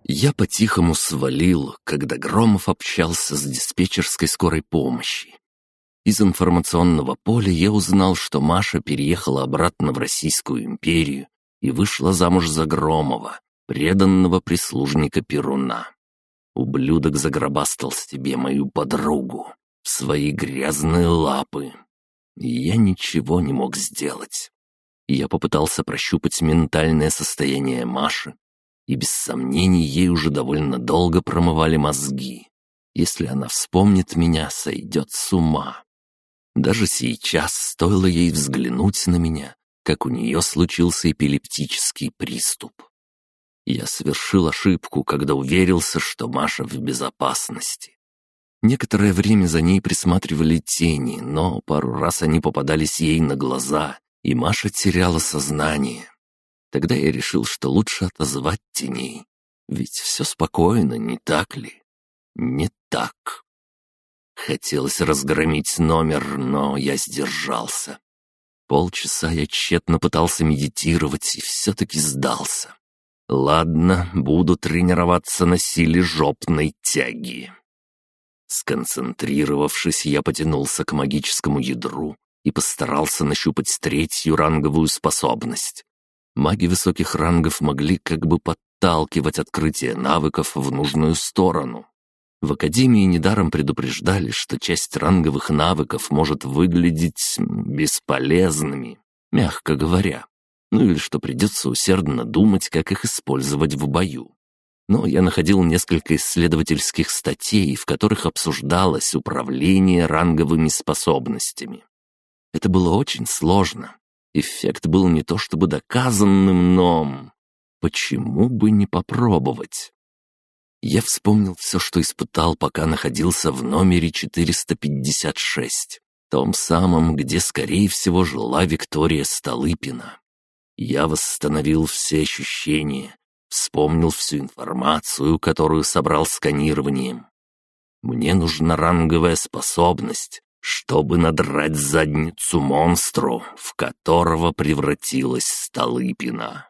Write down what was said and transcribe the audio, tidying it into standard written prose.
Я по-тихому свалил, когда Громов общался с диспетчерской скорой помощи. Из информационного поля я узнал, что Маша переехала обратно в Российскую империю и вышла замуж за Громова, преданного прислужника Перуна. Ублюдок загробастал себе мою подругу в свои грязные лапы. И я ничего не мог сделать. Я попытался прощупать ментальное состояние Маши, и без сомнений ей уже довольно долго промывали мозги. Если она вспомнит меня, сойдет с ума. Даже сейчас стоило ей взглянуть на меня, как у нее случился эпилептический приступ. Я совершил ошибку, когда уверился, что Маша в безопасности. Некоторое время за ней присматривали тени, но пару раз они попадались ей на глаза, и Маша теряла сознание. Тогда я решил, что лучше отозвать теней, ведь все спокойно, не так ли? Не так. Хотелось разгромить номер, но я сдержался. Полчаса я тщетно пытался медитировать и все-таки сдался. Ладно, буду тренироваться на силе жопной тяги. Сконцентрировавшись, я потянулся к магическому ядру и постарался нащупать третью ранговую способность. Маги высоких рангов могли как бы подталкивать открытие навыков в нужную сторону. В Академии недаром предупреждали, что часть ранговых навыков может выглядеть бесполезными, мягко говоря. Ну или что придется усердно думать, как их использовать в бою. Но я находил несколько исследовательских статей, в которых обсуждалось управление ранговыми способностями. Это было очень сложно. Эффект был не то чтобы доказанным, но... Почему бы не попробовать? Я вспомнил все, что испытал, пока находился в номере 456, том самом, где, скорее всего, жила Виктория Столыпина. Я восстановил все ощущения, вспомнил всю информацию, которую собрал сканированием. Мне нужна ранговая способность, чтобы надрать задницу монстру, в которого превратилась Столыпина.